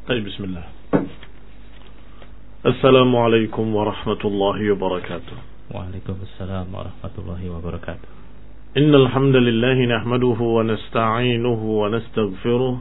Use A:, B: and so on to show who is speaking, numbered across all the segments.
A: طيب بسم الله. السلام عليكم ورحمة الله وبركاته.
B: وعليكم السلام ورحمة الله وبركاته.
A: إن الحمد لله نحمده ونستعينه ونستغفره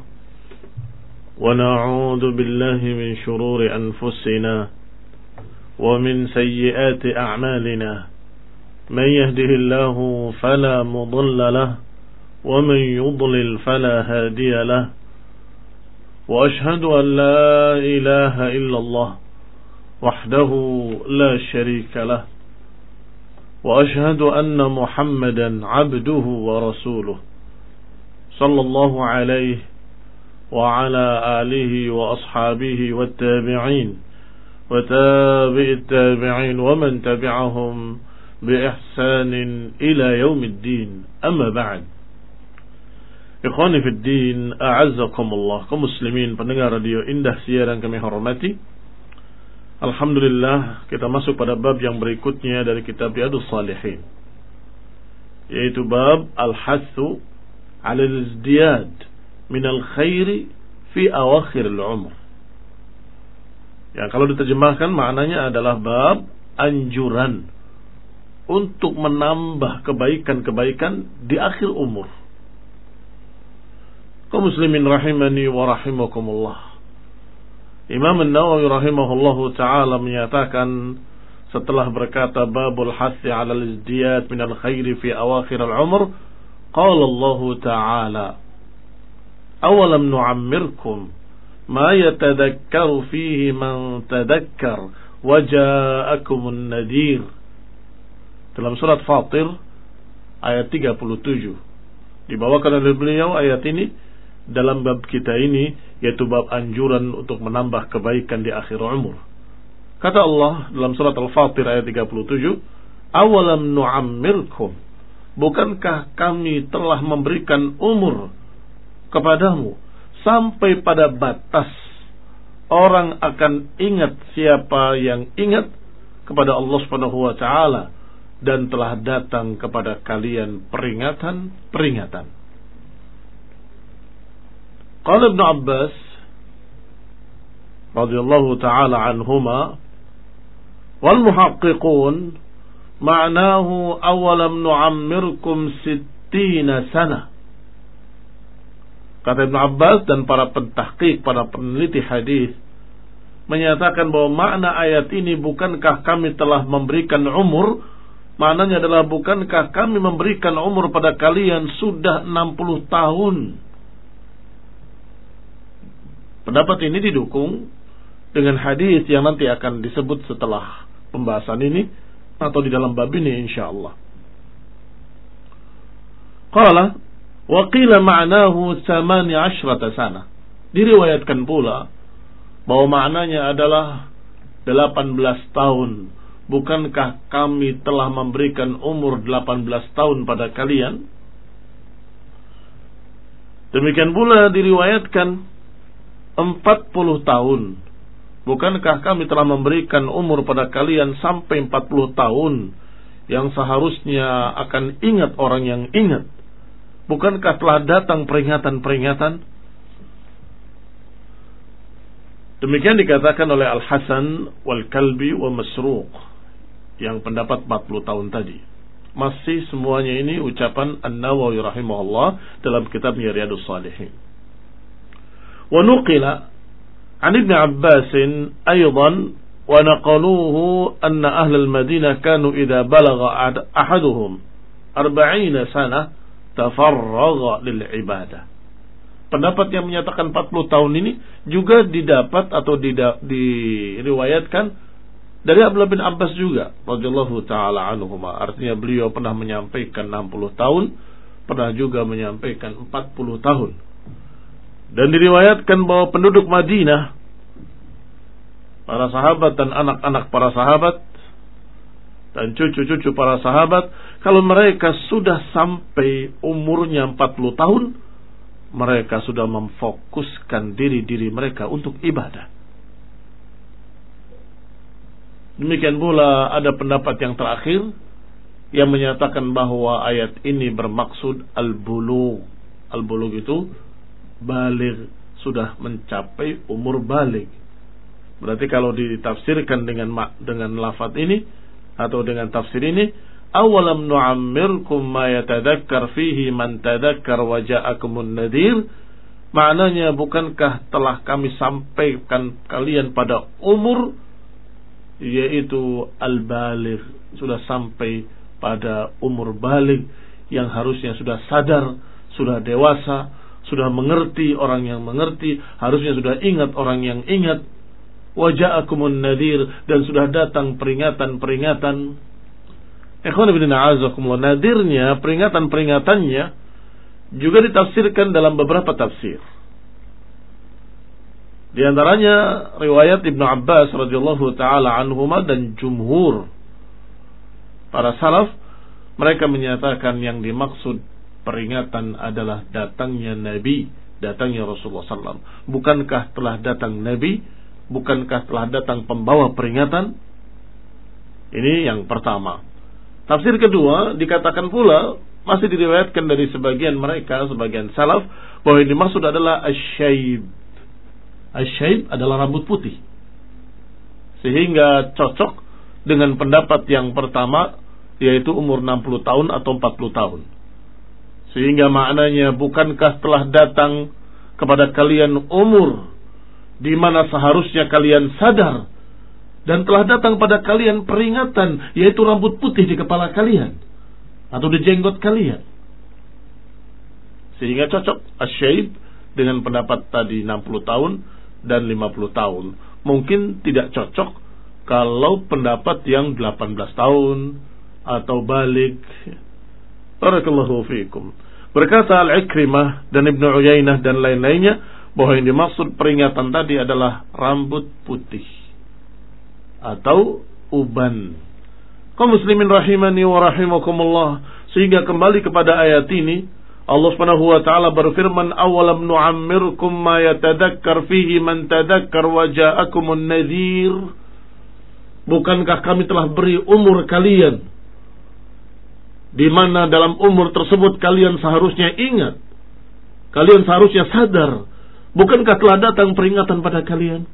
A: ونعوذ بالله من شرور أنفسنا ومن سيئات أعمالنا. من يهده الله فلا مضل له ومن يضلل فلا هادي له. وأشهد أن لا إله إلا الله وحده لا شريك له. وأشهد أن محمدا عبده ورسوله صلى الله عليه وعلى آله وأصحابه والتابعين وتابع التابعين ومن تبعهم بإحسان إلى يوم الدين. أما بعد. Ikhwani fid din, a'azzakumullah, kaum muslimin pendengar radio Indah Siar yang kami hormati. Alhamdulillah, kita masuk pada bab yang berikutnya dari kitab Riyadhus Shalihin, yaitu bab al-hathu 'ala al-izdiyad min al-khairi fi awakhir al-umr. Ya, kalau diterjemahkan maknanya adalah bab anjuran untuk menambah kebaikan-kebaikan di akhir umur. Kaum muslimin rahimani wa rahimakumullah. Imam An-Nawawi rahimahullahu ta'ala menyatakan setelah berkata babul hathi 'ala al-izdiyad min al-khairi fi awakhir al-umr, qala Allah ta'ala awalam nu'ammirkum ma yatadakkaru fihi man tadakkar wa ja'akumun nadir. Dalam surat Fatir ayat 37 dibawakan oleh beliau ayat ini dalam bab kita ini, yaitu bab anjuran untuk menambah kebaikan di akhir umur. Kata Allah dalam surat Al-Fatir ayat 37, awalam nu'ammirkum, bukankah kami telah memberikan umur kepadamu sampai pada batas orang akan ingat siapa yang ingat kepada Allah Subhanahu wa taala dan telah datang kepada kalian peringatan. Qala Ibn Abbas radhiyallahu ta'ala anhuma wal muhaqqiqun ma'nahu awalam nu'ammirkum 60 sana. Kata Ibn Abbas dan para pentahqiq, para peneliti hadis menyatakan bahwa makna ayat ini bukankah kami telah memberikan umur, maknanya adalah bukankah kami memberikan umur pada kalian sudah 60 tahun. Pendapat ini didukung dengan hadis yang nanti akan disebut setelah pembahasan ini atau di dalam bab ini insyaallah. Qala wa qila ma'nahu 18 sana. Diriwayatkan pula bahwa maknanya adalah 18 tahun. Bukankah kami telah memberikan umur 18 tahun pada kalian? Demikian pula diriwayatkan 40 tahun. Bukankah kami telah memberikan umur pada kalian sampai 40 tahun, yang seharusnya akan ingat orang yang ingat? Bukankah telah datang peringatan-peringatan? Demikian dikatakan oleh Al-Hasan wal-Kalbi wa Masruq yang pendapat 40 tahun tadi. Masih semuanya ini ucapan An-Nawawi rahimahullah dalam kitabnya Riyadhus Shalihin. Wa nuqila an Ibn Abbas aydan wa naqaluhu anna ahli al-Madinah kanu idza balagha ahaduhum 40 sana tafarragha lil ibadah. Pendapat yang menyatakan 40 tahun ini juga didapat atau diriwayatkan dari Abdullah bin Abbas juga radhiyallahu taala anhuma. Artinya beliau pernah menyampaikan 60 tahun, pernah juga menyampaikan 40 tahun. Dan diriwayatkan bahwa penduduk Madinah, para sahabat dan anak-anak para sahabat dan cucu-cucu para sahabat, kalau mereka sudah sampai umurnya 40 tahun, mereka sudah memfokuskan diri mereka untuk ibadah. Demikian pula ada pendapat yang terakhir yang menyatakan bahwa ayat ini bermaksud al-bulugh. Al-bulugh itu baligh, sudah mencapai umur baligh. Berarti kalau ditafsirkan dengan lafaz ini atau dengan tafsir ini, awalam nu'ammirkum ma yatadzakkar fihi man tadzakkar wa ja'akumun nadhir, maknanya bukankah telah kami sampaikan kalian pada umur yaitu al-baligh, sudah sampai pada umur baligh yang harusnya sudah sadar, sudah dewasa, sudah mengerti orang yang mengerti, harusnya sudah ingat orang yang ingat. Waja'akumun nadhir, dan sudah datang peringatan-peringatan. Ikhwan fillah a'azakumullah, nadirnya, peringatan-peringatannya juga ditafsirkan dalam beberapa tafsir. Di antaranya riwayat Ibnu Abbas radhiyallahu taala anhuma dan jumhur para salaf, mereka menyatakan yang dimaksud peringatan adalah datangnya Nabi, datangnya Rasulullah SAW. Bukankah telah datang Nabi? Bukankah telah datang pembawa peringatan? Ini yang pertama. Tafsir kedua dikatakan pula, masih diriwayatkan dari sebagian mereka, sebagian salaf, bahwa yang dimaksud adalah asy-syaib. Asy-syaib adalah rambut putih. Sehingga cocok dengan pendapat yang pertama, yaitu umur 60 tahun atau 40 tahun. Sehingga maknanya, bukankah telah datang kepada kalian umur di mana seharusnya kalian sadar, dan telah datang pada kalian peringatan, yaitu rambut putih di kepala kalian atau di jenggot kalian. Sehingga cocok asy-syaib dengan pendapat tadi 60 tahun dan 50 tahun. Mungkin tidak cocok kalau pendapat yang 18 tahun atau balik. Barakallahu fiikum. Berkata Al-Ikrimah dan Ibnu Uyainah dan lain-lainnya, bahwa yang dimaksud peringatan tadi adalah rambut putih atau uban. Kaum muslimin rahimani wa rahimakumullah. Sehingga kembali kepada ayat ini, Allah Subhanahu wa taala berfirman, awalam nu'ammirkum ma yatadzakkar fihi man tadzakkar wa ja'akumun nadhir. Bukankah kami telah beri umur kalian, di mana dalam umur tersebut kalian seharusnya ingat, kalian seharusnya sadar. Bukankah telah datang peringatan pada kalian?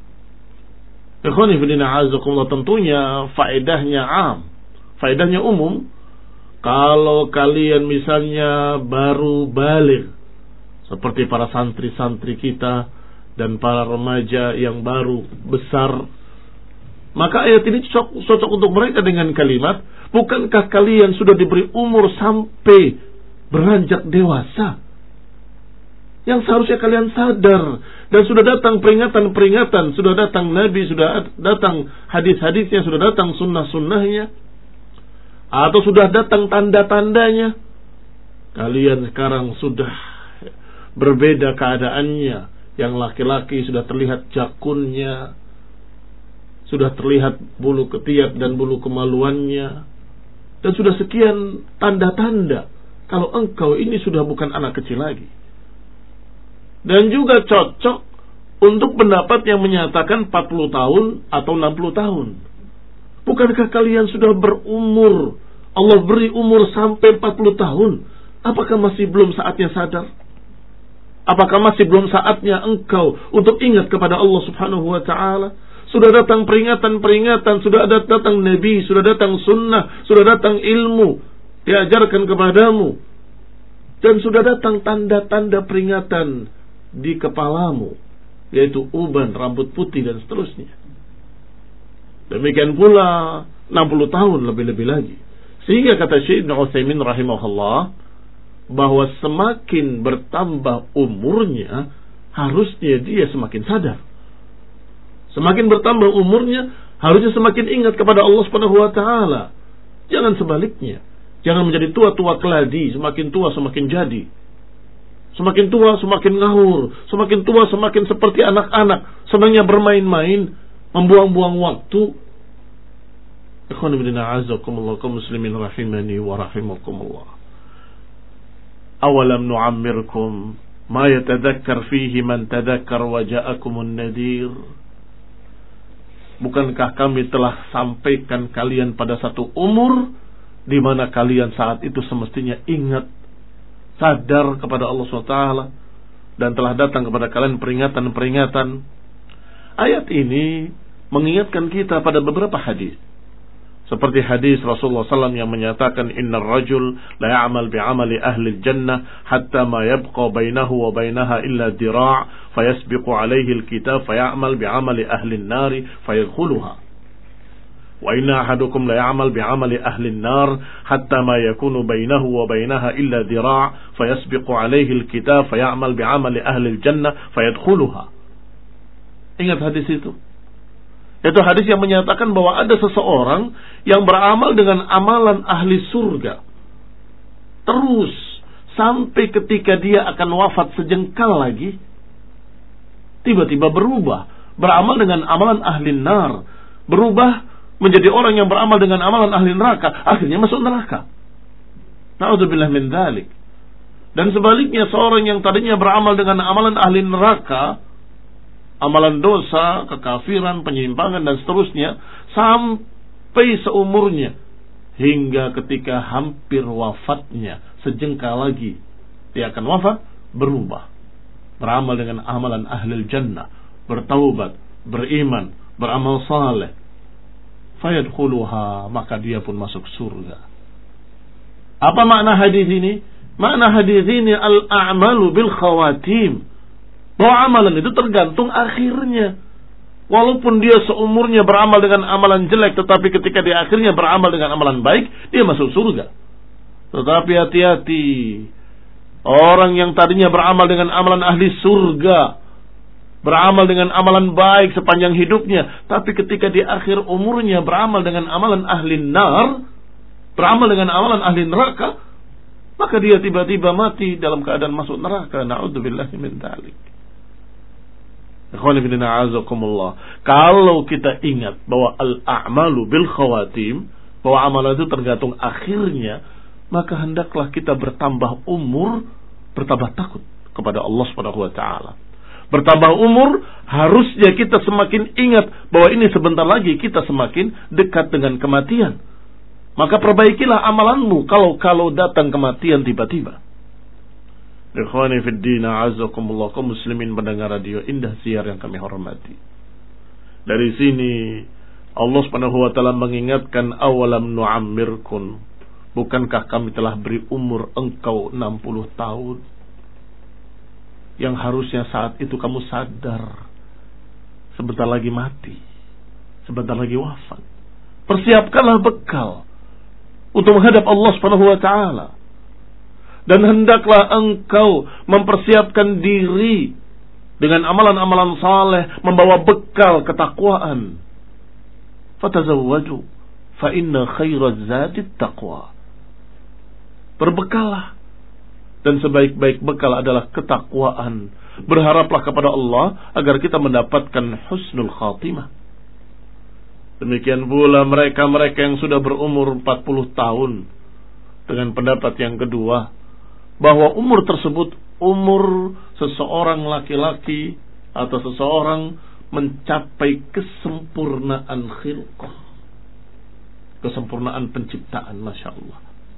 A: Ikhwani fillah a'azakumullah, tentunya faedahnya am, faedahnya umum. Kalau kalian misalnya baru baligh, seperti para santri-santri kita dan para remaja yang baru besar, maka ayat ini cocok untuk mereka dengan kalimat, bukankah kalian sudah diberi umur sampai beranjak dewasa, yang seharusnya kalian sadar, dan sudah datang peringatan-peringatan, sudah datang Nabi, sudah datang hadis-hadisnya, sudah datang sunnah-sunnahnya, atau sudah datang tanda-tandanya. Kalian sekarang sudah berbeda keadaannya. Yang laki-laki sudah terlihat jakunnya, sudah terlihat bulu ketiak dan bulu kemaluannya, dan sudah sekian tanda-tanda kalau engkau ini sudah bukan anak kecil lagi. Dan juga cocok untuk pendapat yang menyatakan 40 tahun atau 60 tahun. Bukankah kalian sudah berumur, Allah beri umur sampai 40 tahun? Apakah masih belum saatnya sadar? Apakah masih belum saatnya engkau untuk ingat kepada Allah Subhanahu wa ta'ala? Sudah datang peringatan-peringatan, sudah datang Nabi, sudah datang sunnah, sudah datang ilmu diajarkan kepadamu, dan sudah datang tanda-tanda peringatan di kepalamu, yaitu uban, rambut putih, dan seterusnya. Demikian pula 60 tahun lebih-lebih lagi. Sehingga kata Syekh Ibnu Utsaimin rahimahullah, bahwa semakin bertambah umurnya, harusnya dia semakin sadar. Semakin bertambah umurnya, harusnya semakin ingat kepada Allah Subhanahu wa taala. Jangan sebaliknya. Jangan menjadi tua-tua keladi, semakin tua semakin jadi. Semakin tua semakin ngawur, semakin tua semakin seperti anak-anak, senangnya bermain-main, membuang-buang waktu. Ikhwan fillah a'azakumullah, kaum muslimin rahimani wa rahimakumullah. Awalam nu'ammirkum ma yatadzakkar fihi man tadzakkar wa ja'akumun nadhir. Bukankah kami telah sampaikan kalian pada satu umur di mana kalian saat itu semestinya ingat, sadar kepada Allah SWT, dan telah datang kepada kalian peringatan-peringatan. Ayat ini mengingatkan kita pada beberapa hadis. Seperti hadis Rasulullah SAW yang menyatakan, Innar rajul la ya'mal bi'amali ahli jannah hatta ma yabqa bainahu wa bainaha illa dira' fayasbiqu alaihi alkitab faya'mal bi'amali ahli nari fayadkhuluha. Wa inna ahadukum la ya'mal bi'amali ahli nar hatta ma yakunu bainahu wa bainaha illa dira' fayasbiqu alaihi alkitab faya'mal bi'amali ahli jannah fayadkhuluha. Ingat hadis itu. Itu hadis yang menyatakan bahwa ada seseorang yang beramal dengan amalan ahli surga terus sampai ketika dia akan wafat sejengkal lagi, tiba-tiba berubah, beramal dengan amalan ahli nar, berubah menjadi orang yang beramal dengan amalan ahli neraka, akhirnya masuk neraka. Na'udzubillah min dzalik. Dan sebaliknya, seorang yang tadinya beramal dengan amalan ahli neraka, amalan dosa, kekafiran, penyimpangan dan seterusnya, sampai seumurnya hingga ketika hampir wafatnya, sejengkal lagi dia akan wafat, berubah, beramal dengan amalan ahli jannah, bertaubat, beriman, beramal saleh, fayadkhuluha, maka dia pun masuk surga. Apa makna hadis ini? Makna hadis ini al-a'malu bil khawatim, bahwa amalan itu tergantung akhirnya. Walaupun dia seumurnya beramal dengan amalan jelek, tetapi ketika dia akhirnya beramal dengan amalan baik, dia masuk surga. Tetapi hati-hati, orang yang tadinya beramal dengan amalan ahli surga, beramal dengan amalan baik sepanjang hidupnya, tapi ketika di akhir umurnya beramal dengan amalan ahli nar, beramal dengan amalan ahli neraka, maka dia tiba-tiba mati dalam keadaan masuk neraka. Na'udzubillahi min dzalik. Kalau kita ingat bahwa al-a'malu bil khawatim, bahwa amalan itu tergantung akhirnya, maka hendaklah kita bertambah umur, bertambah takut kepada Allah Subhanahu wa taala. Bertambah umur, harusnya kita semakin ingat bahwa ini sebentar lagi kita semakin dekat dengan kematian. Maka perbaikilah amalanmu kalau datang kematian tiba-tiba. Ikhwani fid din, a'azzakumullah, kaum muslimin pendengar radio Indah Siar yang kami hormati. Dari sini Allah Subhanahu wa taala mengingatkan, awalam nu'ammirkum, bukankah kami telah beri umur engkau 60 tahun? Yang harusnya saat itu kamu sadar sebentar lagi mati, sebentar lagi wafat. Persiapkanlah bekal untuk menghadap Allah Subhanahu wa taala. Dan hendaklah engkau mempersiapkan diri dengan amalan-amalan saleh, membawa bekal ketakwaan. Fatazawwaju fa inna khairaz zadi taqwa. Berbekallah, dan sebaik-baik bekal adalah ketakwaan. Berharaplah kepada Allah agar kita mendapatkan husnul khatimah. Demikian pula mereka-mereka yang sudah berumur 40 tahun, dengan pendapat yang kedua, bahwa umur tersebut umur seseorang laki-laki atau seseorang mencapai kesempurnaan khilqah, kesempurnaan penciptaan, Masya Allah.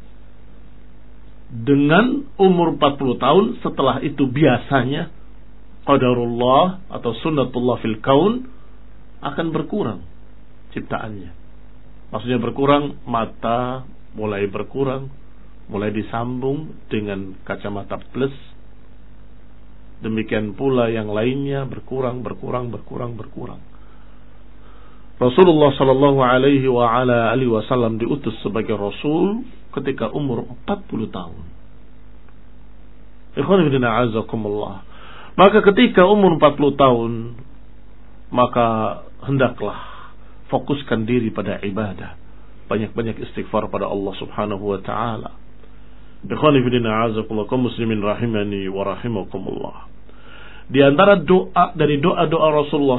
A: Dengan umur 40 tahun, setelah itu biasanya qadarullah atau sunnatullah fil kaun akan berkurang ciptaannya. Maksudnya berkurang, mata mulai berkurang, mulai disambung dengan kacamata plus. Demikian pula yang lainnya berkurang. Rasulullah sallallahu alaihi wa ala alihi wasallam diutus sebagai rasul ketika umur 40 tahun. Ikhwan fillah a'azakumullah. Maka ketika umur 40 tahun, maka hendaklah fokuskan diri pada ibadah. Banyak-banyak istighfar pada Allah Subhanahu wa taala. Ikhwan fillah a'azakumullah, kaum muslimin rahimani wa rahimakumullah. Di antara doa dari doa-doa Rasulullah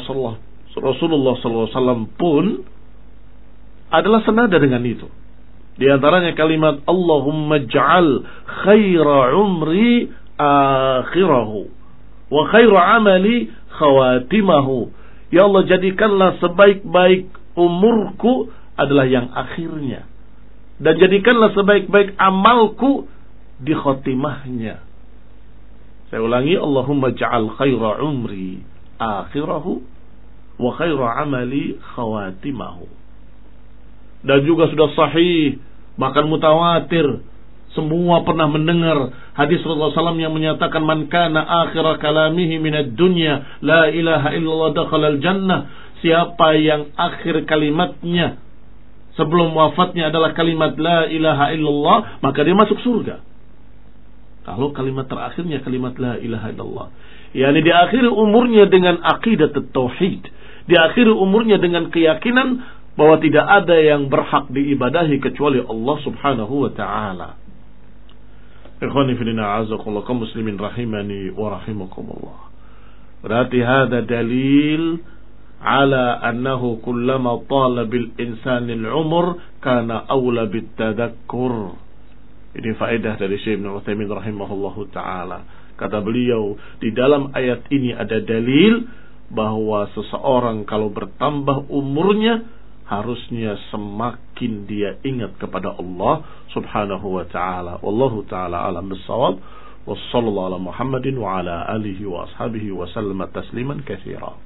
A: SAW pun adalah senada dengan itu. Di antaranya kalimat Allahumma ja'al khaira umri akhirahu wa khaira amali khawatimahu. Ya Allah, jadikanlah sebaik-baik umurku adalah yang akhirnya, dan jadikanlah sebaik-baik amalku di khotimahnya. Saya ulangi, Allahumma ja'al khaira umri akhirahu wa khaira amali khawatimahu. Dan juga sudah sahih, bahkan mutawatir, semua pernah mendengar hadis Rasulullah SAW yang menyatakan man kana akhira kalamihi minad dunya la ilaha illallah dakhalal jannah. Siapa yang akhir kalimatnya sebelum wafatnya adalah kalimat la ilaha illallah, maka dia masuk surga. Kalau kalimat terakhirnya kalimat la ilaha illallah, yakni diakhiri umurnya dengan aqidat tauhid, diakhiri umurnya dengan keyakinan bahwa tidak ada yang berhak diibadahi kecuali Allah Subhanahu wa taala. Ikhwani fillah a'azakumullah, kaum muslimin rahimani wa rahimakumullah. Berarti hada dalil ala annahu kullama tala bil insani al-umr kana awla bit tadhakkur. Ini faedah dari Syekh Ibnu Utsaimin rahimahullahu taala. Kata beliau, di dalam ayat ini ada dalil bahwa seseorang kalau bertambah umurnya harusnya semakin dia ingat kepada Allah Subhanahu wa ta'ala. Wallahu ta'ala alam bis-shawab. Wassallallahu ala Muhammadin wa ala alihi wa ashabihi wa sallama tasliman katsira.